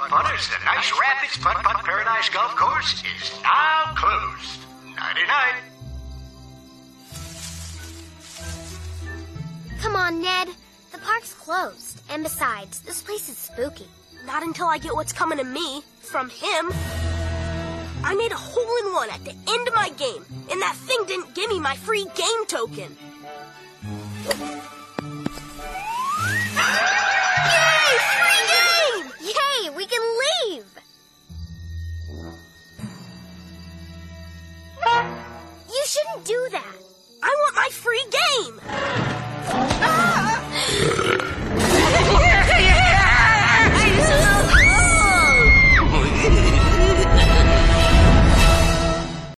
Putters, the Nice Rapids Putt Paradise Golf Course is now closed. Nighty-night. Come on, Ned. The park's closed. And besides, this place is spooky. Not until I get what's coming to me from him. I made a hole-in-one at the end of my game, and that thing didn't give me my free game token. Yay! Free game! Yay! We can leave! You shouldn't do that. I want my free game! Ah!